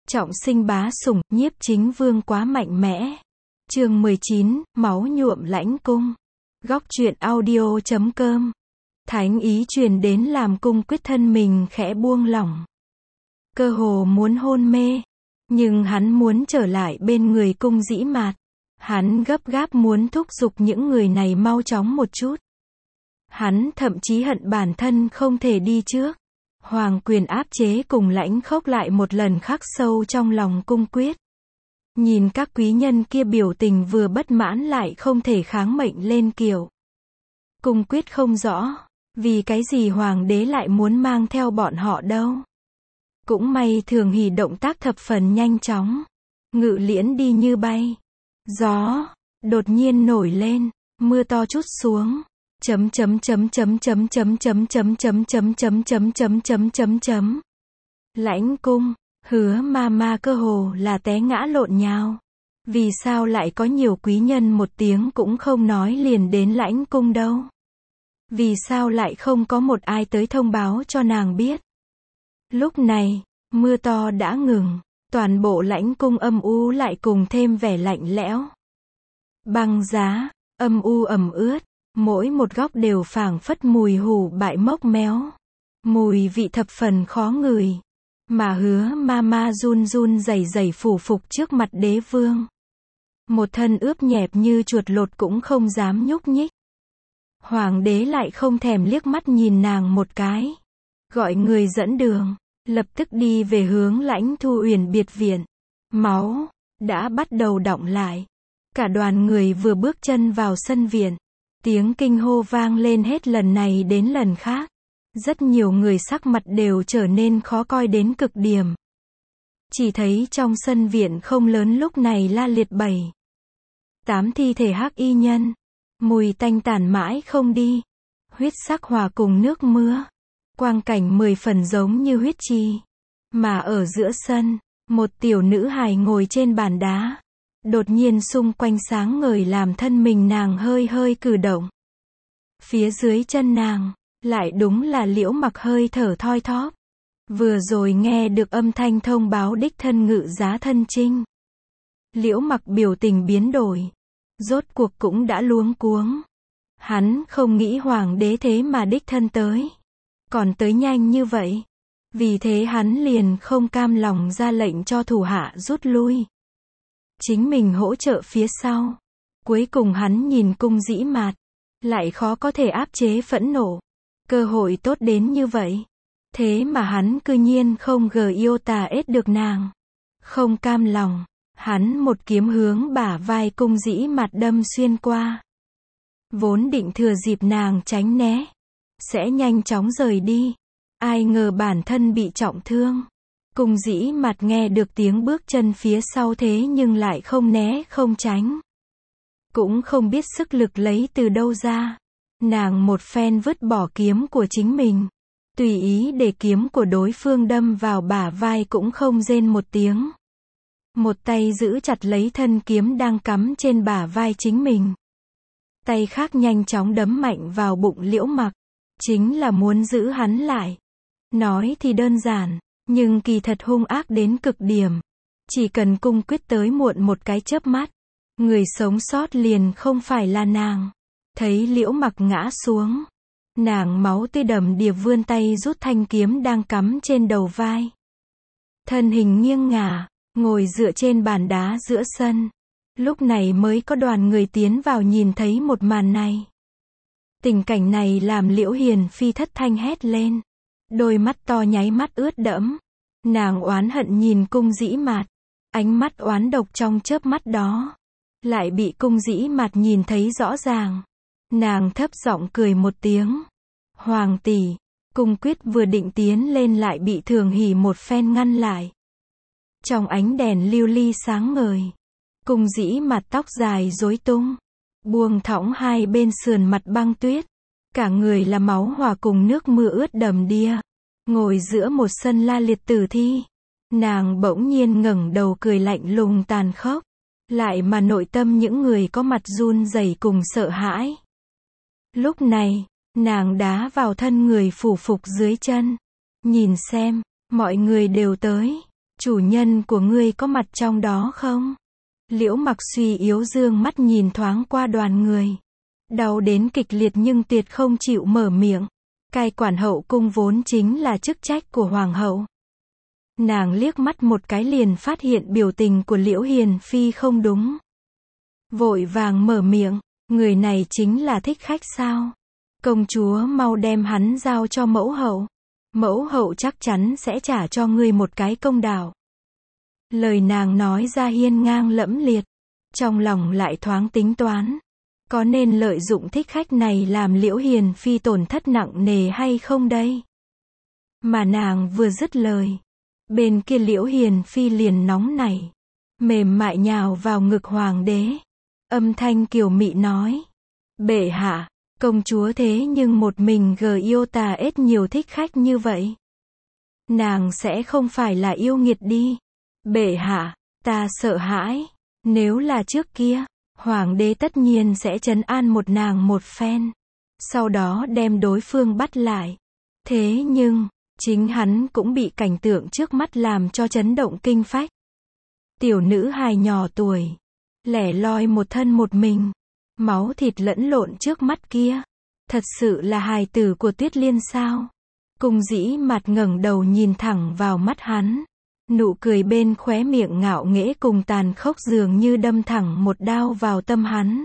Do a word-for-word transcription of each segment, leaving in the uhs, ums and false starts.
Trọng sinh bá sủng, nhiếp chính vương quá mạnh mẽ. Chương mười chín, máu nhuộm lãnh cung. Góc truyện audio chấm com. Thánh ý truyền đến làm Cung Quyết thân mình khẽ buông lỏng. Cơ hồ muốn hôn mê, nhưng hắn muốn trở lại bên người Cung Dĩ Mạt. Hắn gấp gáp muốn thúc giục những người này mau chóng một chút. Hắn thậm chí hận bản thân không thể đi trước. Hoàng quyền áp chế cùng lãnh khốc lại một lần khắc sâu trong lòng Cung Quyết. Nhìn các quý nhân kia biểu tình vừa bất mãn lại không thể kháng mệnh lên kiểu. Cung Quyết không rõ, vì cái gì hoàng đế lại muốn mang theo bọn họ đâu. Cũng may Thường Hỷ động tác thập phần nhanh chóng. Ngự liễn đi như bay. Gió đột nhiên nổi lên, mưa to trút xuống. Chấm chấm chấm chấm chấm chấm chấm chấm chấm chấm chấm chấm chấm chấm chấm chấm. Lãnh cung, Hứa ma ma cơ hồ là té ngã lộn nhào. Vì sao lại có nhiều quý nhân một tiếng cũng không nói liền đến lãnh cung đâu? Vì sao lại không có một ai tới thông báo cho nàng biết? Lúc này, mưa to đã ngừng, toàn bộ lãnh cung âm u lại cùng thêm vẻ lạnh lẽo. Băng giá, âm u ẩm ướt, mỗi một góc đều phảng phất mùi hủ bại mốc méo. Mùi vị thập phần khó ngửi. Mà Hứa ma ma run run rẩy rẩy phủ phục trước mặt đế vương. Một thân ướp nhẹp như chuột lột cũng không dám nhúc nhích. Hoàng đế lại không thèm liếc mắt nhìn nàng một cái. Gọi người dẫn đường, lập tức đi về hướng Lãnh Thu Uyển biệt viện. Máu đã bắt đầu đọng lại. Cả đoàn người vừa bước chân vào sân viện. Tiếng kinh hô vang lên hết lần này đến lần khác. Rất nhiều người sắc mặt đều trở nên khó coi đến cực điểm. Chỉ thấy trong sân viện không lớn lúc này la liệt bảy tám thi thể hắc y nhân. Mùi tanh tản mãi không đi. Huyết sắc hòa cùng nước mưa. Quang cảnh mười phần giống như huyết chi. Mà ở giữa sân, một tiểu nữ hài ngồi trên bàn đá. Đột nhiên xung quanh sáng ngời làm thân mình nàng hơi hơi cử động. Phía dưới chân nàng, lại đúng là Liễu Mặc hơi thở thoi thóp. Vừa rồi nghe được âm thanh thông báo đích thân ngự giá thân chinh. Liễu Mặc biểu tình biến đổi. Rốt cuộc cũng đã luống cuống. Hắn không nghĩ hoàng đế thế mà đích thân tới. Còn tới nhanh như vậy. Vì thế hắn liền không cam lòng ra lệnh cho thủ hạ rút lui. Chính mình hỗ trợ phía sau. Cuối cùng hắn nhìn Cung Dĩ Mạt. Lại khó có thể áp chế phẫn nộ. Cơ hội tốt đến như vậy. Thế mà hắn cư nhiên không gờ yêu tà ết được nàng. Không cam lòng. Hắn một kiếm hướng bả vai Cung Dĩ Mạt đâm xuyên qua. Vốn định thừa dịp nàng tránh né. Sẽ nhanh chóng rời đi. Ai ngờ bản thân bị trọng thương. Cung Dĩ Mạt nghe được tiếng bước chân phía sau thế nhưng lại không né không tránh. Cũng không biết sức lực lấy từ đâu ra. Nàng một phen vứt bỏ kiếm của chính mình. Tùy ý để kiếm của đối phương đâm vào bả vai cũng không rên một tiếng. Một tay giữ chặt lấy thân kiếm đang cắm trên bả vai chính mình. Tay khác nhanh chóng đấm mạnh vào bụng Liễu Mặc. Chính là muốn giữ hắn lại. Nói thì đơn giản, nhưng kỳ thật hung ác đến cực điểm. Chỉ cần Cung Quyết tới muộn một cái chớp mắt. Người sống sót liền không phải là nàng. Thấy Liễu Mặc ngã xuống. Nàng máu tươi đầm đìa vươn tay rút thanh kiếm đang cắm trên đầu vai. Thân hình nghiêng ngả, ngồi dựa trên bàn đá giữa sân. Lúc này mới có đoàn người tiến vào nhìn thấy một màn này. Tình cảnh này làm Liễu Hiền Phi thất thanh hét lên. Đôi mắt to nháy mắt ướt đẫm. Nàng oán hận nhìn Cung Dĩ Mạt. Ánh mắt oán độc trong chớp mắt đó. Lại bị Cung Dĩ Mạt nhìn thấy rõ ràng. Nàng thấp giọng cười một tiếng. Hoàng tỷ. Cung Quyết vừa định tiến lên lại bị Thường Hỷ một phen ngăn lại. Trong ánh đèn lưu ly sáng ngời. Cung Dĩ Mạt tóc dài rối tung. Buông thõng hai bên sườn mặt băng tuyết. Cả người là máu hòa cùng nước mưa ướt đầm đìa. Ngồi giữa một sân la liệt tử thi. Nàng bỗng nhiên ngẩng đầu cười lạnh lùng tàn khốc. Lại mà nội tâm những người có mặt run rẩy cùng sợ hãi. Lúc này, nàng đá vào thân người phủ phục dưới chân. Nhìn xem, mọi người đều tới. Chủ nhân của ngươi có mặt trong đó không? Liễu Mặc suy yếu dương mắt nhìn thoáng qua đoàn người. Đau đến kịch liệt nhưng tuyệt không chịu mở miệng. Cai quản hậu cung vốn chính là chức trách của hoàng hậu. Nàng liếc mắt một cái liền phát hiện biểu tình của Liễu Hiền Phi không đúng. Vội vàng mở miệng, người này chính là thích khách sao? Công chúa mau đem hắn giao cho mẫu hậu. Mẫu hậu chắc chắn sẽ trả cho ngươi một cái công đạo. Lời nàng nói ra hiên ngang lẫm liệt. Trong lòng lại thoáng tính toán. Có nên lợi dụng thích khách này làm Liễu Hiền Phi tổn thất nặng nề hay không đây? Mà nàng vừa dứt lời. Bên kia Liễu Hiền Phi liền nóng nảy. Mềm mại nhào vào ngực hoàng đế. Âm thanh kiều mị nói. Bệ hạ, công chúa thế nhưng một mình gờ yêu tà ết nhiều thích khách như vậy. Nàng sẽ không phải là yêu nghiệt đi. Bệ hạ, ta sợ hãi. Nếu là trước kia, hoàng đế tất nhiên sẽ trấn an một nàng một phen. Sau đó đem đối phương bắt lại. Thế nhưng, chính hắn cũng bị cảnh tượng trước mắt làm cho chấn động kinh phách. Tiểu nữ hài nhỏ tuổi, lẻ loi một thân một mình, máu thịt lẫn lộn trước mắt kia. Thật sự là hài tử của Tuyết Liên sao? Cung Dĩ Mạt ngẩng đầu nhìn thẳng vào mắt hắn. Nụ cười bên khóe miệng ngạo nghễ cùng tàn khốc dường như đâm thẳng một đao vào tâm hắn.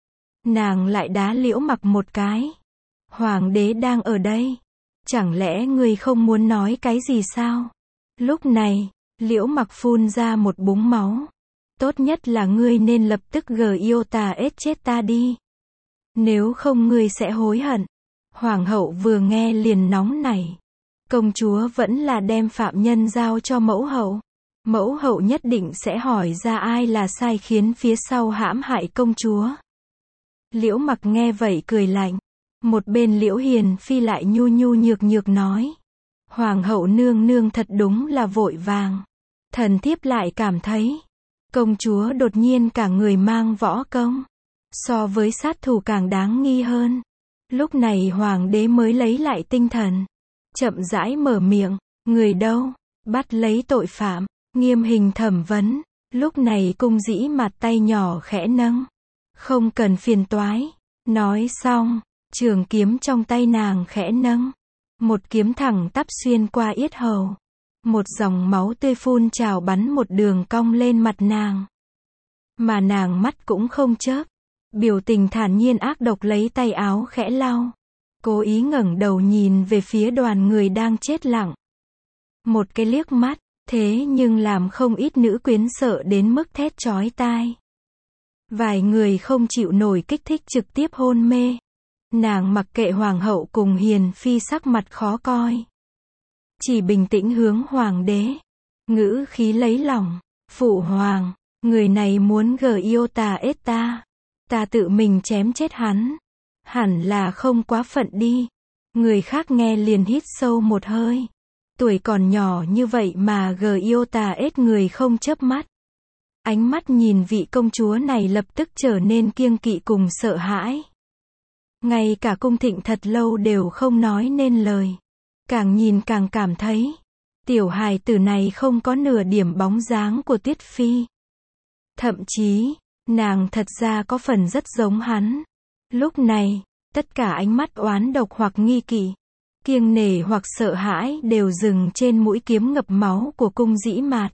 Nàng lại đá Liễu Mặc một cái. Hoàng đế đang ở đây. Chẳng lẽ ngươi không muốn nói cái gì sao? Lúc này, Liễu Mặc phun ra một búng máu. Tốt nhất là ngươi nên lập tức gờ yêu tà ết chết ta đi. Nếu không ngươi sẽ hối hận. Hoàng hậu vừa nghe liền nóng nảy. Công chúa vẫn là đem phạm nhân giao cho mẫu hậu. Mẫu hậu nhất định sẽ hỏi ra ai là sai khiến phía sau hãm hại công chúa. Liễu Mặc nghe vậy cười lạnh. Một bên Liễu Hiền Phi lại nhu nhu nhược nhược nói. Hoàng hậu nương nương thật đúng là vội vàng. Thần thiếp lại cảm thấy. Công chúa đột nhiên cả người mang võ công. So với sát thủ càng đáng nghi hơn. Lúc này hoàng đế mới lấy lại tinh thần. Chậm rãi mở miệng. Người đâu? Bắt lấy tội phạm. Nghiêm hình thẩm vấn. Lúc này Cung Dĩ Mạt tay nhỏ khẽ nâng. Không cần phiền toái. Nói xong. Trường kiếm trong tay nàng khẽ nâng. Một kiếm thẳng tắp xuyên qua yết hầu. Một dòng máu tươi phun trào bắn một đường cong lên mặt nàng. Mà nàng mắt cũng không chớp. Biểu tình thản nhiên ác độc lấy tay áo khẽ lau. Cố ý ngẩng đầu nhìn về phía đoàn người đang chết lặng. Một cái liếc mắt, thế nhưng làm không ít nữ quyến sợ đến mức thét chói tai. Vài người không chịu nổi kích thích trực tiếp hôn mê. Nàng mặc kệ hoàng hậu cùng Hiền Phi sắc mặt khó coi. Chỉ bình tĩnh hướng hoàng đế. Ngữ khí lấy lòng. Phụ hoàng, người này muốn gờ yêu tà ết ta. Ta tự mình chém chết hắn. Hẳn là không quá phận đi. Người khác nghe liền hít sâu một hơi. Tuổi còn nhỏ như vậy mà gờ yêu tà ết người không chớp mắt. Ánh mắt nhìn vị công chúa này lập tức trở nên kiêng kỵ cùng sợ hãi. Ngay cả Cung Thịnh thật lâu đều không nói nên lời. Càng nhìn càng cảm thấy. Tiểu hài tử này không có nửa điểm bóng dáng của Tuyết Phi. Thậm chí, nàng thật ra có phần rất giống hắn. Lúc này, tất cả ánh mắt oán độc hoặc nghi kỵ, kiêng nể hoặc sợ hãi đều dừng trên mũi kiếm ngập máu của Cung Dĩ Mạt.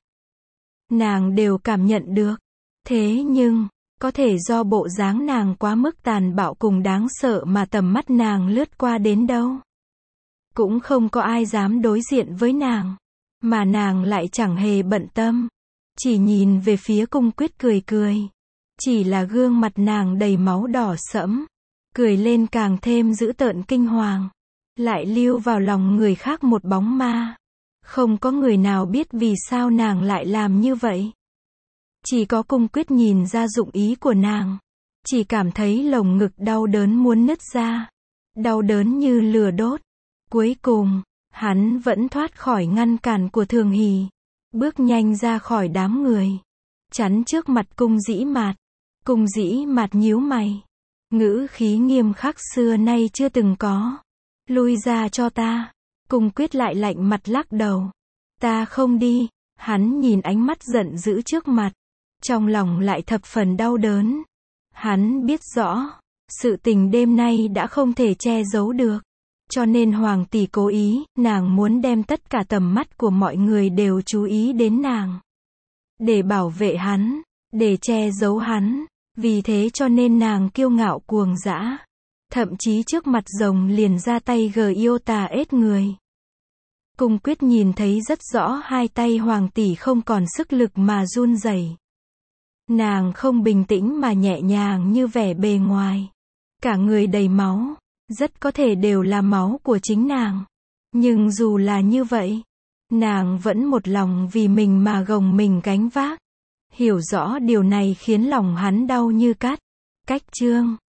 Nàng đều cảm nhận được. Thế nhưng, có thể do bộ dáng nàng quá mức tàn bạo cùng đáng sợ mà tầm mắt nàng lướt qua đến đâu. Cũng không có ai dám đối diện với nàng. Mà nàng lại chẳng hề bận tâm. Chỉ nhìn về phía Cung Quyết cười cười. Chỉ là gương mặt nàng đầy máu đỏ sẫm. Cười lên càng thêm dữ tợn kinh hoàng. Lại lưu vào lòng người khác một bóng ma. Không có người nào biết vì sao nàng lại làm như vậy. Chỉ có Cung Quyết nhìn ra dụng ý của nàng. Chỉ cảm thấy lồng ngực đau đớn muốn nứt ra. Đau đớn như lửa đốt. Cuối cùng, hắn vẫn thoát khỏi ngăn cản của Thường Hỷ. Bước nhanh ra khỏi đám người. Chắn trước mặt Cung Dĩ Mạt. Cung Dĩ Mạt nhíu mày. Ngữ khí nghiêm khắc xưa nay chưa từng có. Lui ra cho ta. Cung Quyết lại lạnh mặt lắc đầu. Ta không đi. Hắn nhìn ánh mắt giận dữ trước mặt, trong lòng lại thập phần đau đớn. Hắn biết rõ, sự tình đêm nay đã không thể che giấu được. Cho nên hoàng tỷ cố ý, nàng muốn đem tất cả tầm mắt của mọi người đều chú ý đến nàng. Để bảo vệ hắn, để che giấu hắn. Vì thế cho nên nàng kiêu ngạo cuồng dã. Thậm chí trước mặt rồng liền ra tay gờ yêu tà ết người. Cung Quyết nhìn thấy rất rõ hai tay hoàng tỷ không còn sức lực mà run rẩy. Nàng không bình tĩnh mà nhẹ nhàng như vẻ bề ngoài. Cả người đầy máu, rất có thể đều là máu của chính nàng. Nhưng dù là như vậy, nàng vẫn một lòng vì mình mà gồng mình gánh vác. Hiểu rõ điều này khiến lòng hắn đau như cắt. Cách chương